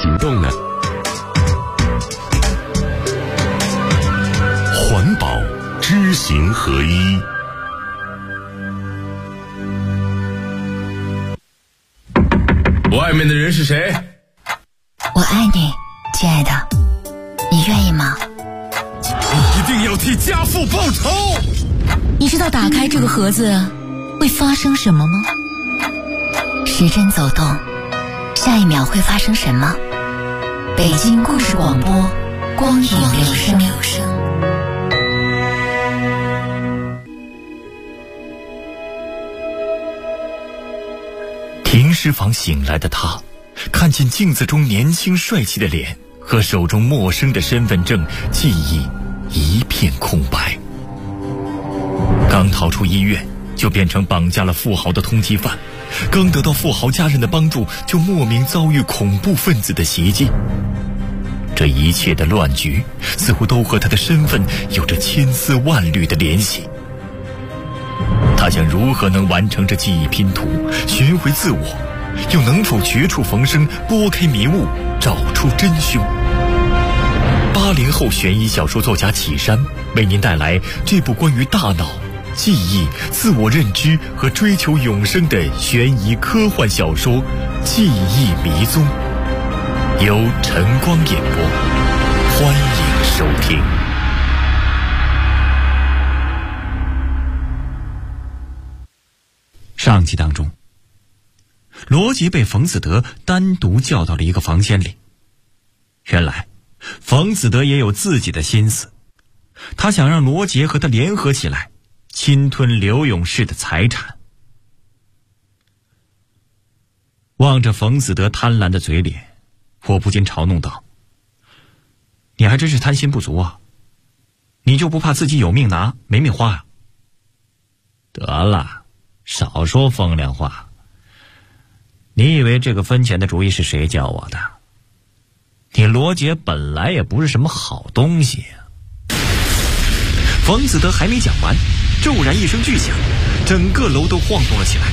行动呢？ 环保知行合一。 外面的人是谁？ 我爱你，亲爱的，你愿意吗？ 我一定要替家父报仇！ 你知道打开这个盒子会发生什么吗？时针走动，下一秒会发生什么？北京故事广播，光影留声。 停尸房醒来的他，看见镜子中年轻帅气的脸和手中陌生的身份证，记忆一片空白。刚逃出医院，就变成绑架了富豪的通缉犯；刚得到富豪家人的帮助，就莫名遭遇恐怖分子的袭击。这一切的乱局，似乎都和他的身份有着千丝万缕的联系。他将如何能完成这记忆拼图，寻回自我，又能否绝处逢生，拨开迷雾，找出真凶？80后悬疑小说作家启山为您带来这部关于大脑、记忆、自我认知和追求永生的悬疑科幻小说《记忆迷踪》，由晨光演播，欢迎收听。上集当中，罗杰被冯子德单独叫到了一个房间里。原来冯子德也有自己的心思，他想让罗杰和他联合起来，侵吞刘永士的财产。望着冯子德贪婪的嘴脸，我不禁嘲弄道：你还真是贪心不足啊，你就不怕自己有命拿没命花啊？得了，少说风凉话。你以为这个分钱的主意是谁教我的？你罗杰本来也不是什么好东西啊。冯子德还没讲完，骤然一声巨响，整个楼都晃动了起来。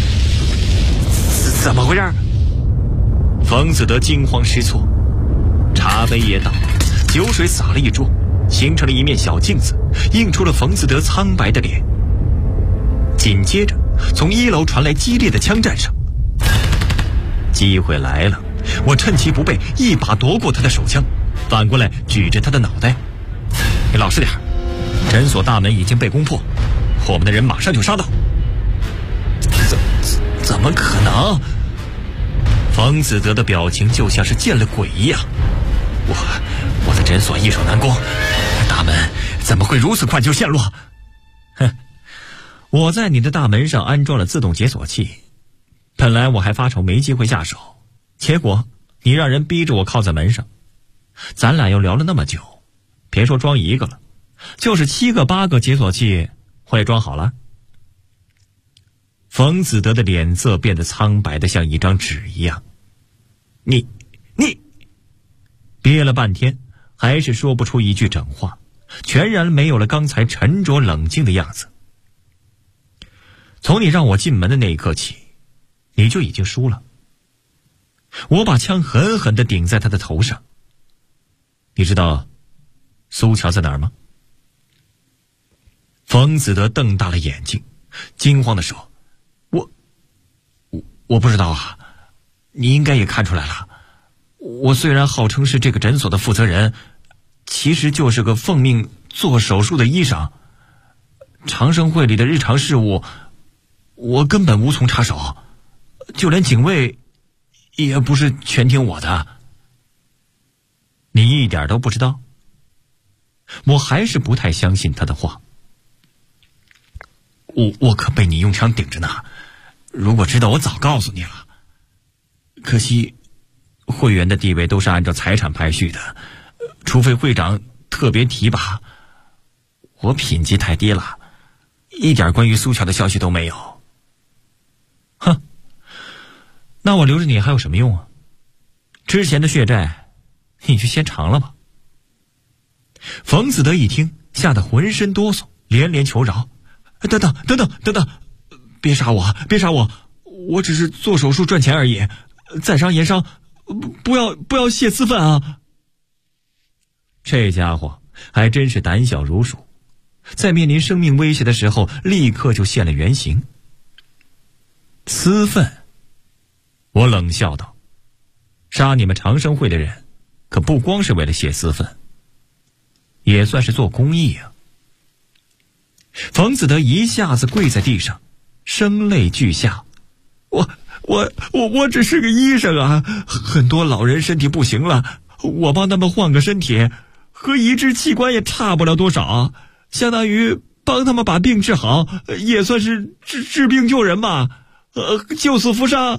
怎么回事？冯子德惊慌失措，茶杯也倒，酒水洒了一桌，形成了一面小镜子，映出了冯子德苍白的脸。紧接着从1楼传来激烈的枪战声。机会来了，我趁其不备，一把夺过他的手枪，反过来举着他的脑袋：你老实点，诊所大门已经被攻破，我们的人马上就杀到。怎么可能？冯子德的表情就像是见了鬼一样。我的诊所易守难攻，大门怎么会如此快就陷落？哼，我在你的大门上安装了自动解锁器，本来我还发愁没机会下手，结果你让人逼着我靠在门上，咱俩又聊了那么久，别说装一个了，就是7个8个解锁器我也装好了。冯子德的脸色变得苍白的像一张纸一样。你憋了半天还是说不出一句整话，全然没有了刚才沉着冷静的样子。从你让我进门的那一刻起，你就已经输了。我把枪狠狠地顶在他的头上。你知道苏乔在哪儿吗？冯子德瞪大了眼睛，惊慌地说：我不知道啊，你应该也看出来了，我虽然号称是这个诊所的负责人，其实就是个奉命做手术的医生，长生会里的日常事务我根本无从插手，就连警卫也不是全听我的。你一点都不知道？我还是不太相信他的话。我可被你用枪顶着呢，如果知道我早告诉你了。可惜会员的地位都是按照财产排序的，除非会长特别提拔。我品级太低了，一点关于苏乔的消息都没有。哼，那我留着你还有什么用啊？之前的血债你就先偿了吧。冯子德一听，吓得浑身哆嗦，连连求饶：等等，别杀我，我只是做手术赚钱而已，在商言商， 不要泄私愤啊！这家伙还真是胆小如鼠，在面临生命威胁的时候，立刻就现了原形。私愤？我冷笑道：“杀你们长生会的人，可不光是为了泄私愤，也算是做公益啊。”冯子德一下子跪在地上，声泪俱下：“我只是个医生啊，很多老人身体不行了，我帮他们换个身体，和移植器官也差不了多少，相当于帮他们把病治好，也算是治病救人嘛，救死扶伤。”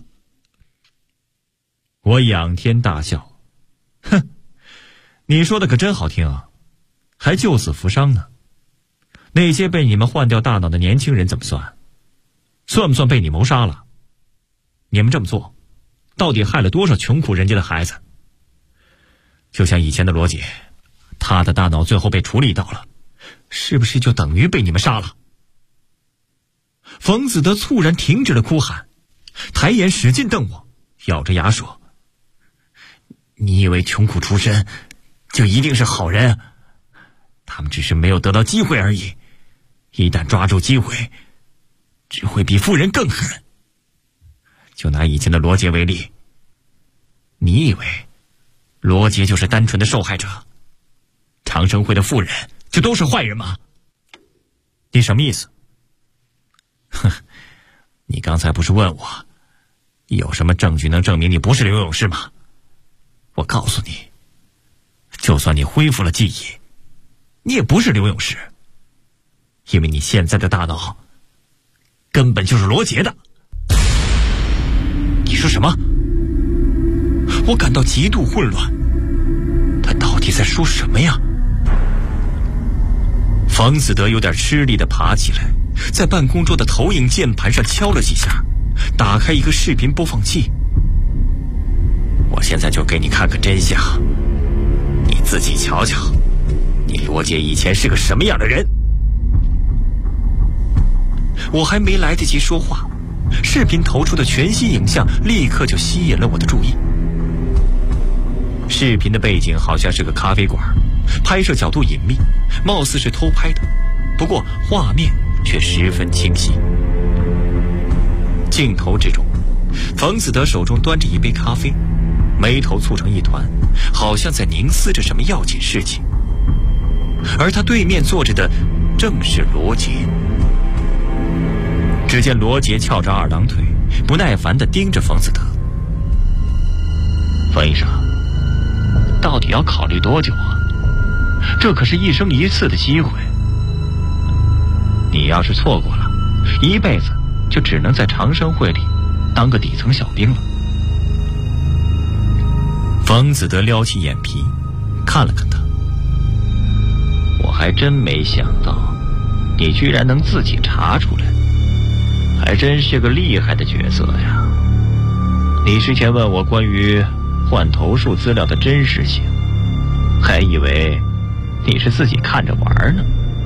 我仰天大笑：“哼，你说的可真好听啊，还救死扶伤呢？那些被你们换掉大脑的年轻人怎么算？算不算被你谋杀了？你们这么做，到底害了多少穷苦人家的孩子？就像以前的罗杰，他的大脑最后被处理到了，是不是就等于被你们杀了？”冯子德猝然停止了哭喊，抬眼使劲瞪我，咬着牙说：“你以为穷苦出身就一定是好人？他们只是没有得到机会而已，一旦抓住机会，只会比富人更狠。就拿以前的罗杰为例，你以为罗杰就是单纯的受害者，长生会的富人就都是坏人吗？你什么意思？哼，你刚才不是问我有什么证据能证明你不是刘勇士吗？我告诉你，就算你恢复了记忆，你也不是刘勇士，因为你现在的大脑根本就是罗杰的。”你说什么？我感到极度混乱，他到底在说什么呀？冯子德有点吃力地爬起来，在办公桌的投影键盘上敲了几下，打开一个视频播放器。我现在就给你看个真相，你自己瞧瞧，你罗杰以前是个什么样的人。我还没来得及说话，视频投出的全息影像立刻就吸引了我的注意。视频的背景好像是个咖啡馆，拍摄角度隐秘，貌似是偷拍的，不过画面却十分清晰。镜头之中，冯子德手中端着一杯咖啡，眉头蹙成一团，好像在凝思着什么要紧事情。而他对面坐着的正是罗杰。只见罗杰翘着二郎腿，不耐烦地盯着冯子德：“冯医生，到底要考虑多久啊？这可是一生一次的机会，你要是错过了，一辈子就只能在长生会里当个底层小兵了。”冯子德撩起眼皮看了看他：“我还真没想到你居然能自己查出来，还真是个厉害的角色呀！你之前问我关于换头术资料的真实性，还以为你是自己看着玩呢。”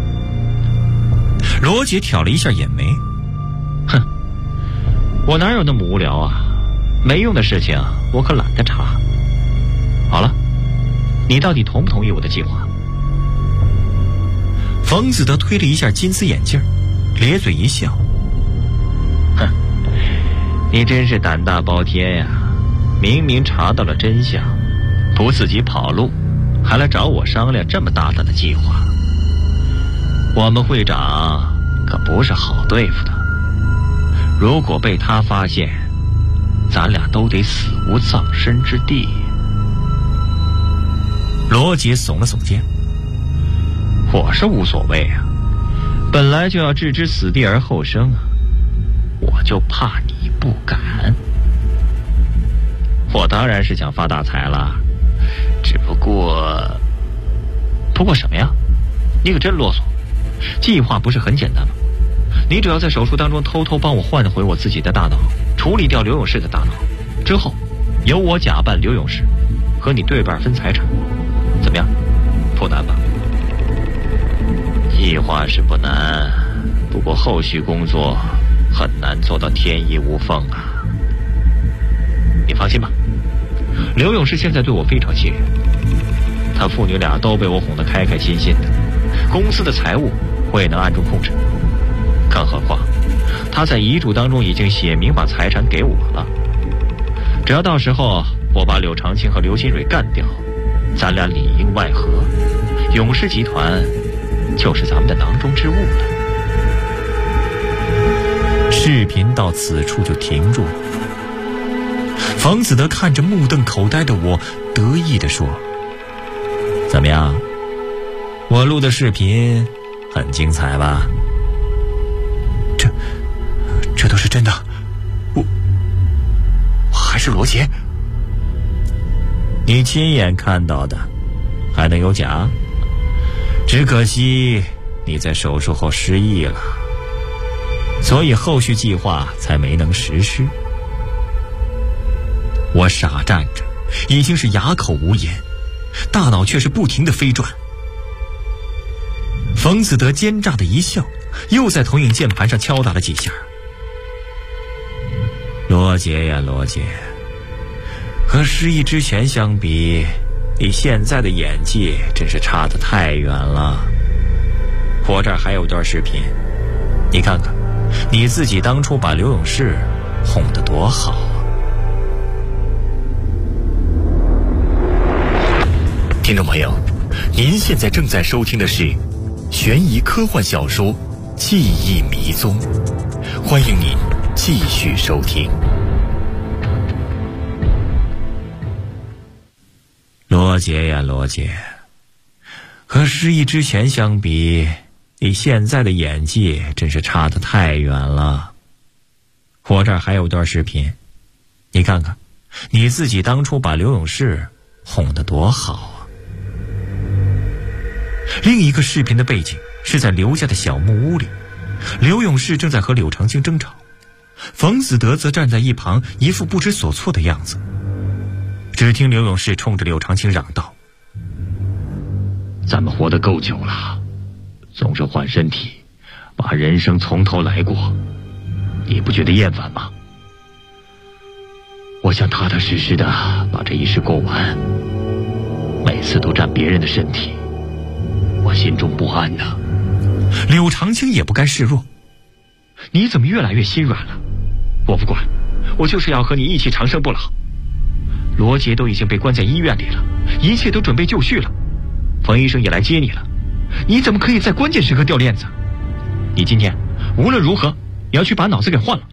罗杰挑了一下眼眉：“哼，我哪有那么无聊啊？没用的事情我可懒得查。好了，你到底同不同意我的计划？”冯子德推了一下金丝眼镜，咧嘴一笑：“哼，你真是胆大包天呀！明明查到了真相，不自己跑路，还来找我商量这么大胆的计划。我们会长可不是好对付的，如果被他发现，咱俩都得死无葬身之地。”罗杰耸了耸肩：“我是无所谓啊，本来就要置之死地而后生啊，我就怕你不敢。我当然是想发大财了，只不过什么呀？你可真啰嗦。计划不是很简单吗？你只要在手术当中偷偷帮我换回我自己的大脑，处理掉刘勇士的大脑之后，由我假扮刘勇士，和你对半分财产，怎么样？不难吧？计划是不难，不过后续工作很难做到天衣无缝啊。你放心吧， 刘勇士现在对我非常信任，他父女俩都被我哄得开开心心的，公司的财务我也能暗中控制。更何况他在遗嘱当中已经写明把财产给我了，只要到时候我把柳长青和刘新蕊干掉，咱俩里应外合，勇士集团就是咱们的囊中之物了。 视频到此处就停住了。房子德看着目瞪口呆的我，得意地说：“怎么样，我录的视频很精彩吧？这都是真的，我还是罗杰。你亲眼看到的，还能有假？只可惜你在手术后失忆了，所以后续计划才没能实施。”我傻站着，已经是哑口无言，大脑却是不停地飞转。冯子德奸诈的一笑，又在投影键盘上敲打了几下。罗杰呀罗杰，和失忆之前相比，你现在的演技真是差得太远了。我这儿还有段视频，你看看，你自己当初把刘勇士哄得多好啊！听众朋友，您现在正在收听的是悬疑科幻小说《记忆迷踪》，欢迎您继续收听。罗杰呀罗杰，和失忆之前相比，你现在的演技真是差得太远了。我这儿还有段视频，你看看，你自己当初把刘勇士哄得多好啊！另一个视频的背景是在刘家的小木屋里，刘勇士正在和柳长青争吵，冯子德则站在一旁，一副不知所措的样子。只听刘勇士冲着柳长青嚷道：“ 咱们活得够久了，总是换身体，把人生从头来过，你不觉得厌烦吗？我想踏踏实实的把这一世过完，每次都占别人的身体，我心中不安呢。” 柳长青也不甘示弱：“ 你怎么越来越心软了？我不管，我就是要和你一起长生不老。罗杰都已经被关在医院里了，一切都准备就绪了，冯医生也来接你了，你怎么可以在关键时刻掉链子？你今天无论如何也要去把脑子给换了。”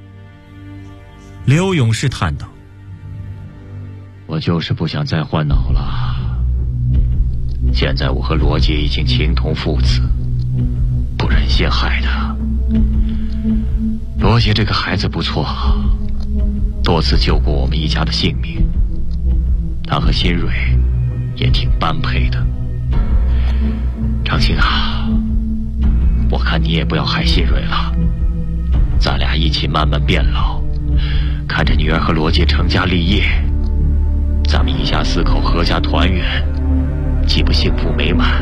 刘勇士叹道：“ 我就是不想再换脑了。现在我和罗杰已经情同父子，不忍心害他。罗杰这个孩子不错，多次救过我们一家的性命，他和新蕊也挺般配的。长青啊，我看你也不要害新蕊了，咱俩一起慢慢变老，看着女儿和罗杰成家立业，咱们一家4口合家团圆，既不幸福美满。”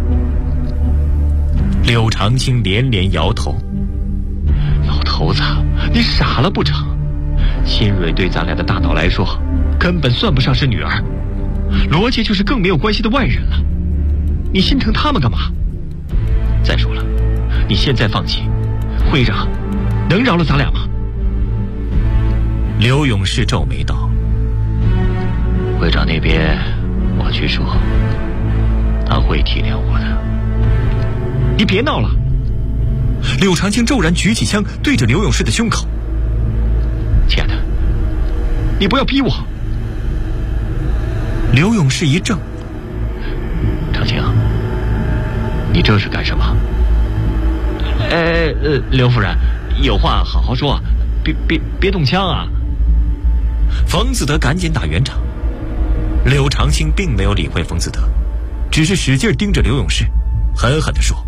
柳长青连连摇头：“ 老头子，你傻了不成？新蕊对咱俩的大脑来说，根本算不上是女儿，罗杰就是更没有关系的外人了，你心疼他们干嘛？再说了，你现在放弃，会长能饶了咱俩吗？” 刘勇士皱眉道：“ 会长那边我去说，他会体谅我的。”“你别闹了！” 柳长青骤然举起枪对着刘勇士的胸口：“ 亲爱的，你不要逼我！” 刘勇士一怔：“ 长青，你这是干什么？”“刘夫人，有话好好说，别动枪啊！” 冯子德赶紧打圆场。柳长青并没有理会冯子德，只是使劲盯着刘勇士，狠狠地说：“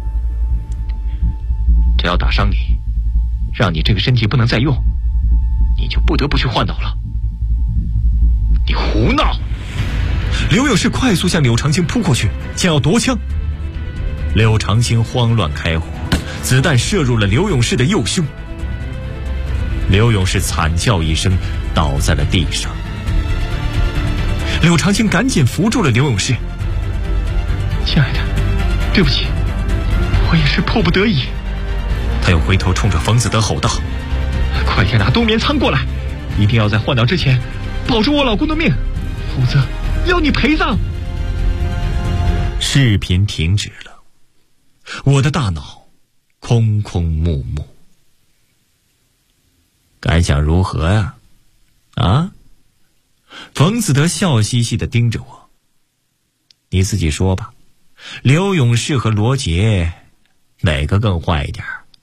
只要打伤你，让你这个身体不能再用，你就不得不去换脑了。你胡闹！” 刘勇士快速向柳长青扑过去，想要夺枪。柳长青慌乱开火，子弹射入了刘勇士的右胸。刘勇士惨叫一声，倒在了地上。 柳长青赶紧扶住了刘勇士。 亲爱的，对不起，我也是迫不得已。 他又回头冲着冯子德吼道： 快点拿冬眠仓过来，一定要在换脑之前保住我老公的命，否则要你陪葬。 视频停止了，我的大脑空空木木。感想如何呀？啊？冯子德笑嘻嘻地盯着我。你自己说吧，刘勇士和罗杰哪个更坏一点？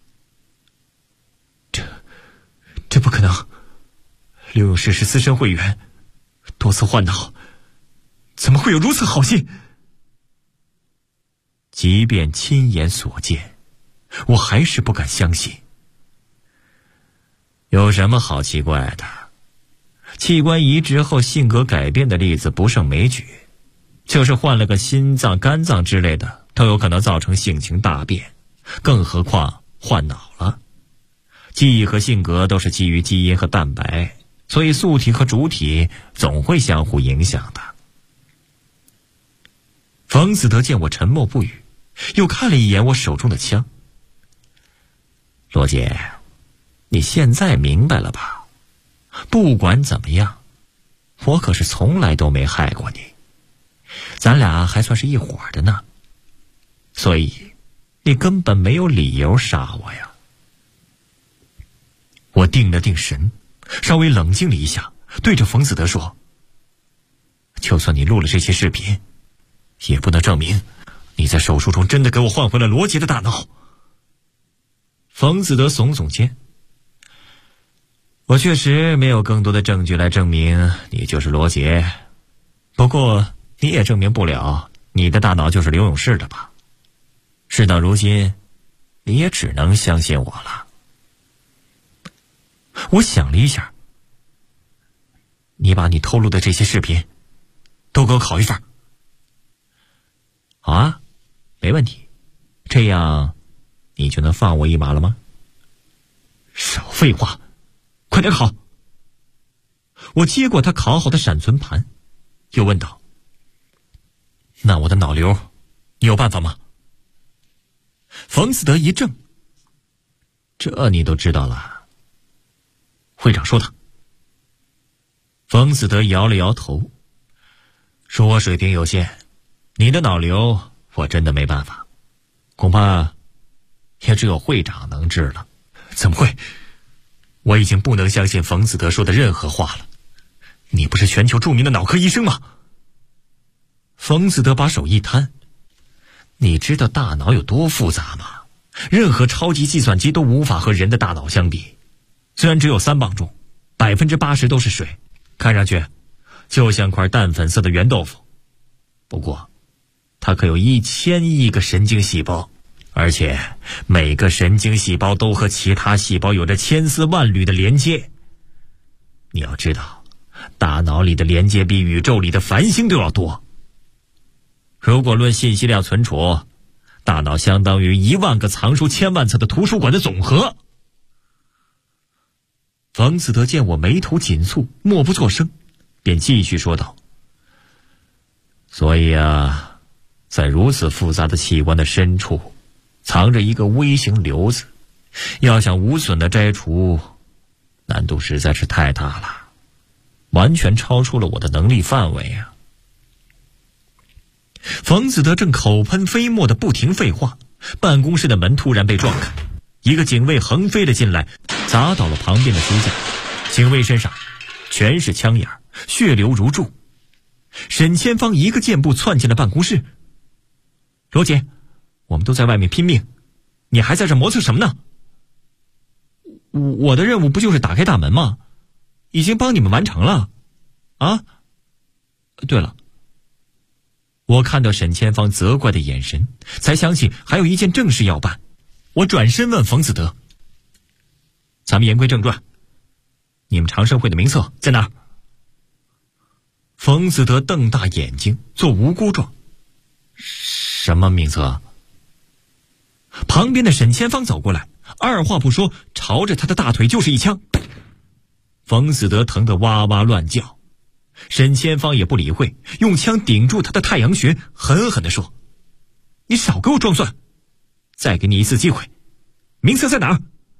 这不可能。刘勇士是资深会员，多次换脑，怎么会有如此好心？即便亲眼所见，我还是不敢相信。有什么好奇怪的？器官移植后性格改变的例子不胜枚举，就是换了个心脏、肝脏之类的，都有可能造成性情大变，更何况换脑了。记忆和性格都是基于基因和蛋白，所以素体和主体总会相互影响的。冯子德见我沉默不语，又看了一眼我手中的枪。罗杰，你现在明白了吧？不管怎么样，我可是从来都没害过你，咱俩还算是一伙的呢，所以你根本没有理由杀我呀。我定了定神，稍微冷静了一下，对着冯子德说：就算你录了这些视频，也不能证明你在手术中真的给我换回了罗杰的大脑。冯子德耸耸肩：我确实没有更多的证据来证明你就是罗杰，不过你也证明不了你的大脑就是刘勇士的吧？事到如今，你也只能相信我了。我想了一下，你把你透露的这些视频都给我拷一份。好啊，没问题，这样你就能放我一马了吗？少废话，快点拷！我接过他拷好的闪存盘，又问道：那我的脑瘤你有办法吗？冯子德一怔：这你都知道了？会长说的。冯子德摇了摇头，说我水平有限，你的脑瘤我真的没办法，恐怕也只有会长能治了。怎么会？我已经不能相信冯子德说的任何话了。你不是全球著名的脑科医生吗？冯子德把手一摊：你知道大脑有多复杂吗？任何超级计算机都无法和人的大脑相比。虽然只有3磅重，80%都是水，看上去就像块淡粉色的圆豆腐。不过它可有1000亿个神经细胞，而且每个神经细胞都和其他细胞有着千丝万缕的连接。你要知道，大脑里的连接比宇宙里的繁星都要多。如果论信息量存储，大脑相当于1万个藏书1000万册的图书馆的总和。冯子德见我眉头紧蹙，默不作声，便继续说道：所以啊，在如此复杂的器官的深处藏着一个微型瘤子，要想无损的摘除，难度实在是太大了，完全超出了我的能力范围啊。冯子德正口喷飞沫的不停废话，办公室的门突然被撞开，一个警卫横飞了进来，砸倒了旁边的书架。警卫身上全是枪眼，血流如注。沈千芳一个箭步窜进了办公室：罗杰，我们都在外面拼命，你还在这磨蹭什么呢？我的任务不就是打开大门吗？已经帮你们完成了。啊，对了，我看到沈千芳责怪的眼神，才想起还有一件正事要办。我转身问冯子德：咱们言归正传，你们长生会的名册在哪儿？冯子德瞪大眼睛做无辜状：什么名册？旁边的沈千芳走过来，二话不说朝着他的大腿就是一枪。冯子德疼得哇哇乱叫： 沈千芳也不理会，用枪顶住他的太阳穴，狠狠地说：“你少给我装蒜！再给你一次机会，名册在哪儿？”“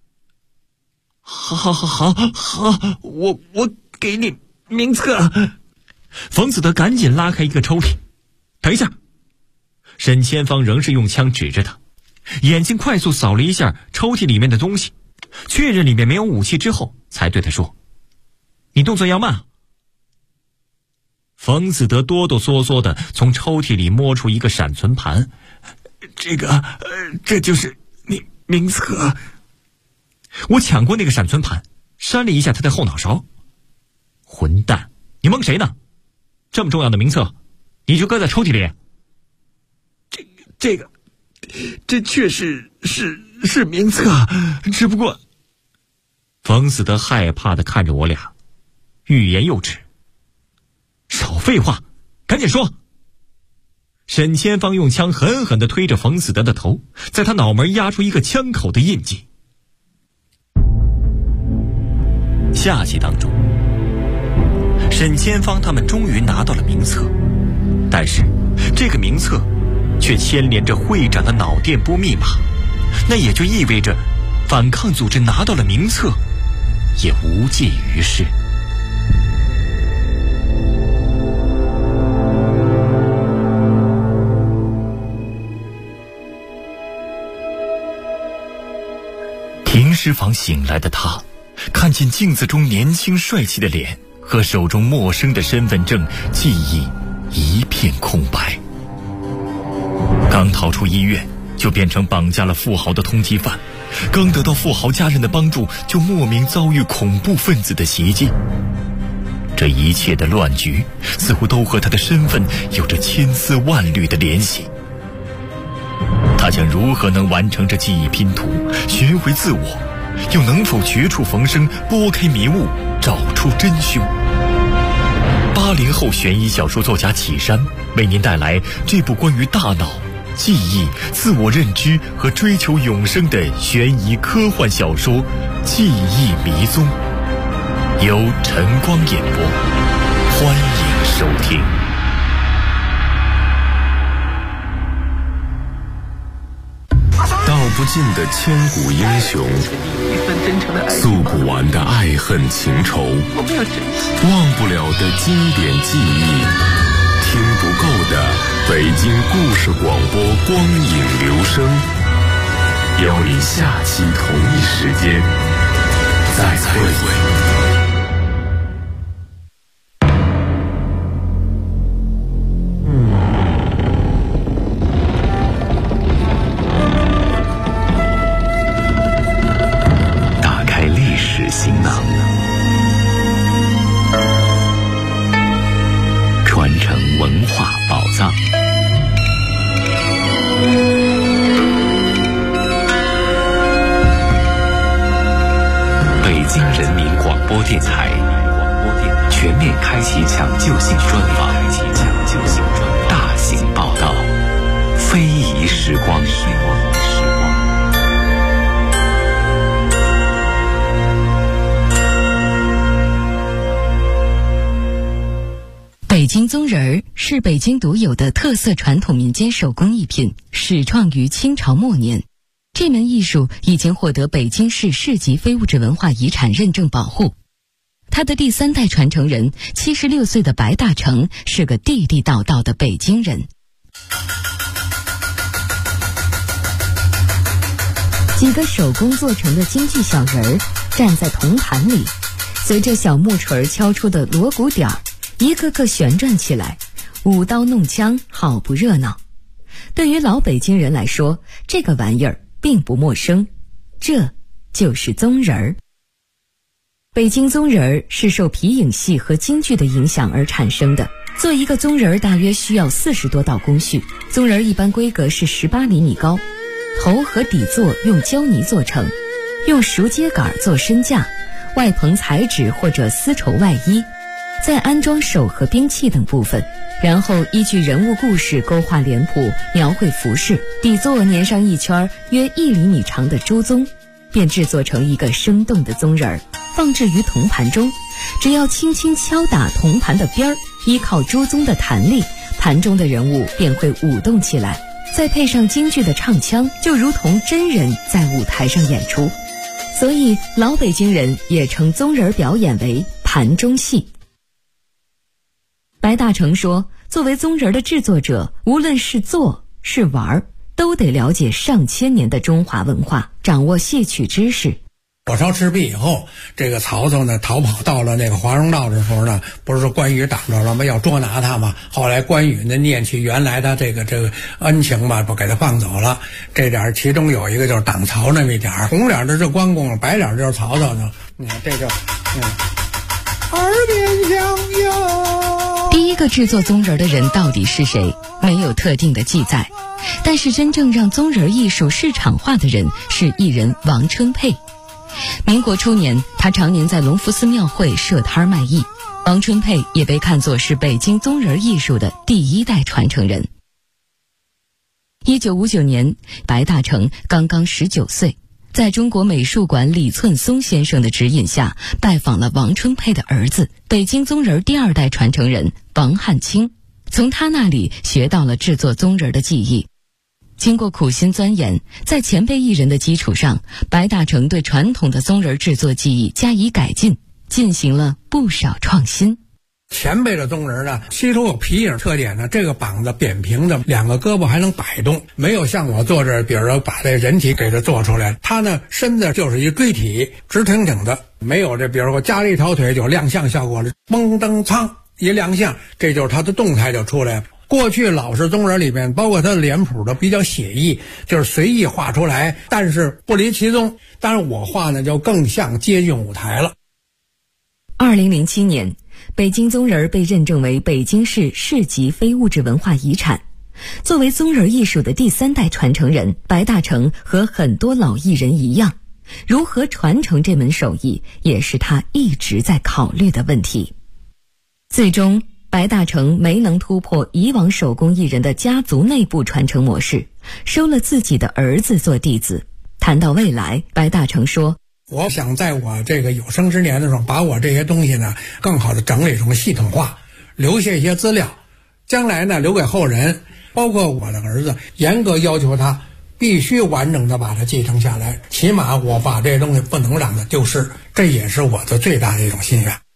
好，我给你名册。”冯子德赶紧拉开一个抽屉。“等一下！”沈千芳仍是用枪指着他，眼睛快速扫了一下抽屉里面的东西，确认里面没有武器之后，才对他说：“你动作要慢。”冯子德哆哆嗦嗦地从抽屉里摸出一个闪存盘。“这就是你名册。”我抢过那个闪存盘，扇了一下他的后脑勺。“混蛋，你蒙谁呢？这么重要的名册，你就搁在抽屉里？”“这确实是名册，只不过……”冯子德害怕地看着我俩，欲言又止。“少废话，赶紧说！”沈千芳用枪狠狠地推着冯子德的头，在他脑门压出一个枪口的印记。下集当中，沈千芳他们终于拿到了名册，但是这个名册却牵连着会长的脑电波密码，那也就意味着反抗组织拿到了名册也无济于事。停尸房醒来的他，看见镜子中年轻帅气的脸和手中陌生的身份证，记忆一片空白。刚逃出医院，就变成绑架了富豪的通缉犯，刚得到富豪家人的帮助，就莫名遭遇恐怖分子的袭击。这一切的乱局，似乎都和他的身份有着千丝万缕的联系。他将如何能完成这记忆拼图，寻回自我，又能否绝处逢生，拨开迷雾，找出真凶？80后悬疑小说作家启山为您带来这部关于大脑、记忆、自我认知和追求永生的悬疑科幻小说《记忆迷踪》，由晨光演播，欢迎收听。 道不尽的千古英雄，诉不完的爱恨情仇，忘不了的经典记忆，听不够的北京故事广播光影留声，邀你下期同一时间再会。 行囊，传承文化宝藏。北京人民广播电台全面开启抢救性专访，大型报道，非遗时光。 北京宗人儿是北京独有的特色传统民间手工艺品，始创于清朝末年。这门艺术已经获得北京市市级非物质文化遗产认证保护。他的第3代传承人76岁的白大成是个地地道道的北京人。几个手工做成的京剧小人儿站在铜盘里，随着小木锤敲出的锣鼓点儿，一个个旋转起来，舞刀弄枪，好不热闹。对于老北京人来说，这个玩意儿并不陌生，这就是宗人儿。北京宗人儿是受皮影戏和京剧的影响而产生的。做一个宗人儿大约需要40多道工序。宗人儿一般规格是18厘米高，头和底座用胶泥做成，用熟秸秆做身架，外棚彩纸或者丝绸外衣，再安装手和兵器等部分，然后依据人物故事勾画脸谱，描绘服饰，底座粘上一圈约1厘米长的朱宗，便制作成一个生动的宗人儿，放置于铜盘中， 只要轻轻敲打铜盘的边儿，依靠珠宗的弹力，盘中的人物便会舞动起来，再配上京剧的唱腔，就如同真人在舞台上演出。所以老北京人也称宗人表演为盘中戏。白大成说，作为宗人的制作者，无论是做是玩，都得了解上千年的中华文化，掌握戏曲知识。 火烧赤壁以后，这个曹操呢逃跑到了那个华容道的时候呢，不是说关羽挡着了吗？要捉拿他嘛。后来关羽呢念起原来的这个恩情吧，不给他放走了。这点其中有一个就是挡曹那么一点，红脸的是关公，白脸就是曹操呢。你看这就耳边响哟。 第一个制作宗人的人到底是谁？没有特定的记载，但是真正让宗人艺术市场化的人是艺人王春佩。民国初年，他常年在隆福寺庙会设摊卖艺。王春佩也被看作是北京宗人艺术的第一代传承人。1959年，白大成刚刚19岁，在中国美术馆李寸松先生的指引下，拜访了王春佩的儿子，北京宗人第二代传承人王汉卿，从他那里学到了制作宗人的技艺。经过苦心钻研，在前辈艺人的基础上，白大成对传统的宗人制作技艺加以改进，进行了不少创新。 前辈的宗人呢，吸收有皮影特点呢，这个膀子扁平的，两个胳膊还能摆动，没有像我做这，比如说把这人体给它做出来，他呢身子就是一锥体，直挺挺的，没有这比如说加了一条腿就亮相效果了，嘣噔噌一亮相，这就是他的动态就出来了。过去老式宗人里面，包括他的脸谱的比较写意，就是随意画出来，但是不离其宗。但是我画呢，就更像接近舞台了。 2007年，北京宗人被认证为北京市市级非物质文化遗产。作为宗人艺术的第三代传承人，白大成和很多老艺人一样，如何传承这门手艺，也是他一直在考虑的问题。最终，白大成没能突破以往手工艺人的家族内部传承模式，收了自己的儿子做弟子。谈到未来，白大成说， 我想在我这个有生之年的时候，把我这些东西呢更好的整理成系统化，留下一些资料，将来呢留给后人，包括我的儿子，严格要求他必须完整的把它继承下来，起码我把这些东西不能让它丢失，这也是我的最大的一种心愿。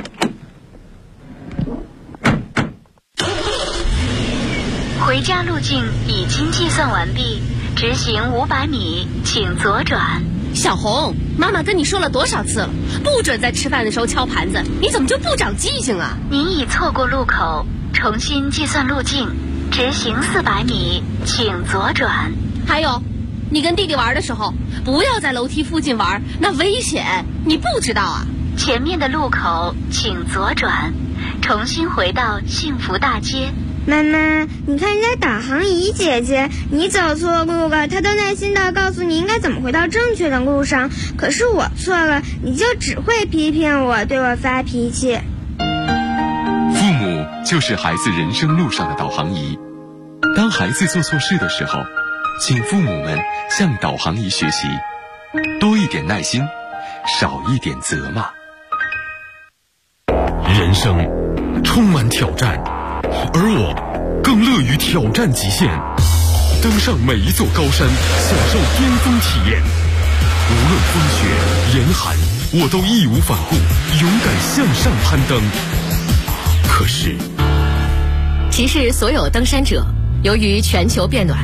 回家路径已经计算完毕，直行500米，请左转。 小红，妈妈跟你说了多少次了，不准在吃饭的时候敲盘子，你怎么就不长记性啊？ 您已错过路口，重新计算路径，直行400米，请左转。 还有，你跟弟弟玩的时候，不要在楼梯附近玩，那危险，你不知道啊？ 前面的路口请左转，重新回到幸福大街。 妈妈，你看人家导航仪姐姐，你走错路了，她都耐心地告诉你应该怎么回到正确的路上，可是我错了，你就只会批评我，对我发脾气。 父母就是孩子人生路上的导航仪，当孩子做错事的时候，请父母们向导航仪学习，多一点耐心，少一点责骂。 人生充满挑战，而我更乐于挑战极限，登上每一座高山，享受巅峰体验。无论风雪严寒，我都义无反顾，勇敢向上攀登。可是， 其实所有登山者，由于全球变暖，